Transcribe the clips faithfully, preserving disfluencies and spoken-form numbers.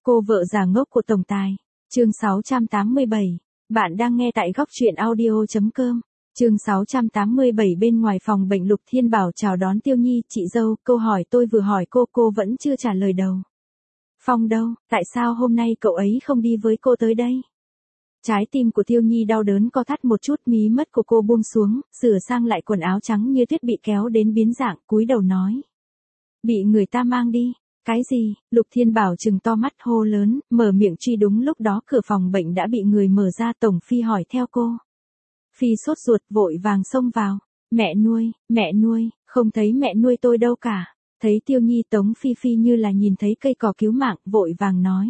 Cô vợ già ngốc của tổng tài. Chương sáu trăm tám mươi bảy. Bạn đang nghe tại góc truyện audio chấm com. Chương sáu trăm tám mươi bảy. Bên ngoài phòng bệnh Lục Thiên Bảo chào đón Tiêu Nhi, chị dâu, câu hỏi tôi vừa hỏi cô, cô vẫn chưa trả lời đâu. Phong đâu, tại sao hôm nay cậu ấy không đi với cô tới đây? Trái tim của Tiêu Nhi đau đớn co thắt một chút, mí mắt của cô buông xuống, sửa sang lại quần áo trắng như tuyết bị kéo đến biến dạng, cúi đầu nói. Bị người ta mang đi. Cái gì? Lục Thiên Bảo trừng to mắt hô lớn, mở miệng truy. Đúng lúc đó cửa phòng bệnh đã bị người mở ra. Tổng Phi hỏi theo cô. Phi sốt ruột vội vàng xông vào. Mẹ nuôi, mẹ nuôi, không thấy mẹ nuôi tôi đâu cả. Thấy Tiêu Nhi, Tống Phi Phi như là nhìn thấy cây cỏ cứu mạng, vội vàng nói.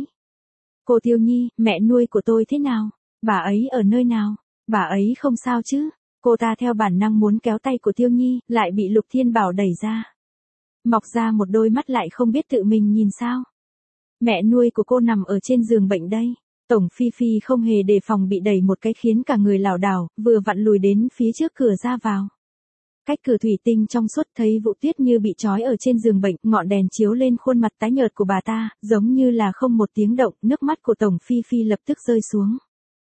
Cô Tiêu Nhi, mẹ nuôi của tôi thế nào? Bà ấy ở nơi nào? Bà ấy không sao chứ? Cô ta theo bản năng muốn kéo tay của Tiêu Nhi, lại bị Lục Thiên Bảo đẩy ra. Mọc ra một đôi mắt lại không biết tự mình nhìn sao. Mẹ nuôi của cô nằm ở trên giường bệnh đây. Tổng Phi Phi không hề đề phòng bị đẩy một cái khiến cả người lảo đảo, vừa vặn lùi đến phía trước cửa ra vào. Cách cửa thủy tinh trong suốt, thấy Vũ Tuyết như bị trói ở trên giường bệnh, ngọn đèn chiếu lên khuôn mặt tái nhợt của bà ta, giống như là không một tiếng động, nước mắt của Tổng Phi Phi lập tức rơi xuống.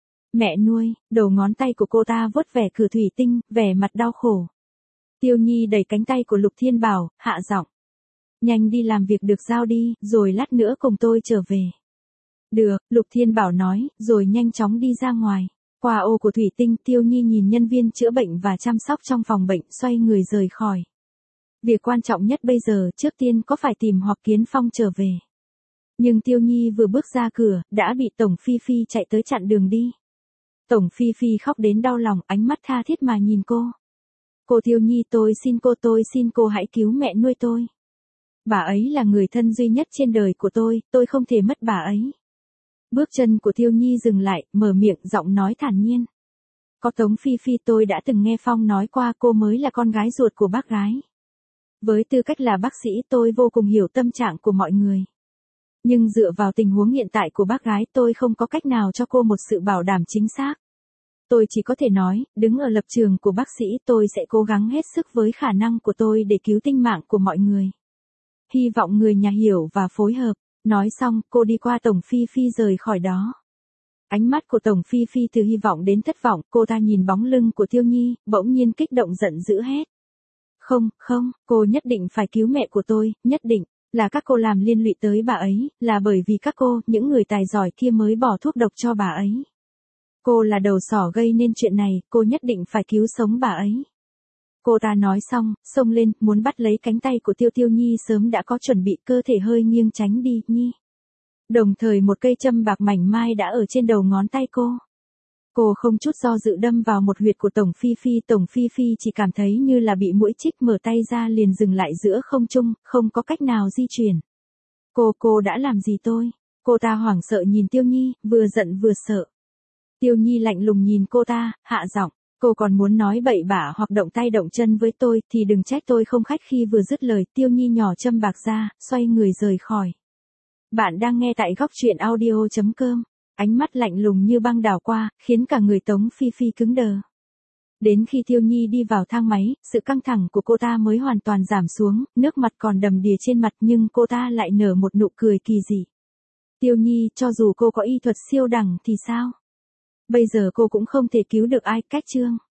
Mẹ nuôi, đầu ngón tay của cô ta vuốt vẻ cửa thủy tinh, vẻ mặt đau khổ. Tiêu Nhi đẩy cánh tay của Lục Thiên Bảo, hạ giọng. Nhanh đi làm việc được giao đi, rồi lát nữa cùng tôi trở về. Được, Lục Thiên Bảo nói, rồi nhanh chóng đi ra ngoài. Qua ô của thủy tinh, Tiêu Nhi nhìn nhân viên chữa bệnh và chăm sóc trong phòng bệnh, xoay người rời khỏi. Việc quan trọng nhất bây giờ, trước tiên có phải tìm Hoặc Kiến Phong trở về. Nhưng Tiêu Nhi vừa bước ra cửa, đã bị Tổng Phi Phi chạy tới chặn đường đi. Tổng Phi Phi khóc đến đau lòng, ánh mắt tha thiết mà nhìn cô. Cô Tiêu Nhi, tôi xin cô, tôi xin cô hãy cứu mẹ nuôi tôi. Bà ấy là người thân duy nhất trên đời của tôi, tôi không thể mất bà ấy. Bước chân của Tiêu Nhi dừng lại, mở miệng, giọng nói thản nhiên. Có Tống Phi Phi, tôi đã từng nghe Phong nói qua cô mới là con gái ruột của bác gái. Với tư cách là bác sĩ, tôi vô cùng hiểu tâm trạng của mọi người. Nhưng dựa vào tình huống hiện tại của bác gái, tôi không có cách nào cho cô một sự bảo đảm chính xác. Tôi chỉ có thể nói, đứng ở lập trường của bác sĩ, tôi sẽ cố gắng hết sức với khả năng của tôi để cứu tinh mạng của mọi người. Hy vọng người nhà hiểu và phối hợp. Nói xong, cô đi qua Tổng Phi Phi rời khỏi đó. Ánh mắt của Tổng Phi Phi từ hy vọng đến thất vọng, cô ta nhìn bóng lưng của Tiêu Nhi, bỗng nhiên kích động giận dữ hét. Không, không, cô nhất định phải cứu mẹ của tôi, nhất định, là các cô làm liên lụy tới bà ấy, là bởi vì các cô, những người tài giỏi kia mới bỏ thuốc độc cho bà ấy. Cô là đầu sỏ gây nên chuyện này, cô nhất định phải cứu sống bà ấy. Cô ta nói xong, xông lên, muốn bắt lấy cánh tay của Tiêu Tiêu Nhi sớm đã có chuẩn bị, cơ thể hơi nghiêng tránh đi, Nhi. Đồng thời một cây châm bạc mảnh mai đã ở trên đầu ngón tay cô. Cô không chút do dự đâm vào một huyệt của Tổng Phi Phi, Tổng Phi Phi chỉ cảm thấy như là bị muỗi chích, mở tay ra liền dừng lại giữa không trung, không có cách nào di chuyển. Cô, cô đã làm gì tôi? Cô ta hoảng sợ nhìn Tiêu Nhi, vừa giận vừa sợ. Tiêu Nhi lạnh lùng nhìn cô ta, hạ giọng. Cô còn muốn nói bậy bạ hoặc động tay động chân với tôi thì đừng trách tôi không khách khi. Vừa dứt lời, Tiêu Nhi nhỏ châm bạc ra, xoay người rời khỏi. Bạn đang nghe tại góc truyện audio chấm com. Ánh mắt lạnh lùng như băng đảo qua, khiến cả người Tống Phi Phi cứng đờ. Đến khi Tiêu Nhi đi vào thang máy, sự căng thẳng của cô ta mới hoàn toàn giảm xuống, nước mặt còn đầm đìa trên mặt nhưng cô ta lại nở một nụ cười kỳ dị. Tiêu Nhi, cho dù cô có y thuật siêu đẳng thì sao? Bây giờ cô cũng không thể cứu được ai, cách chương.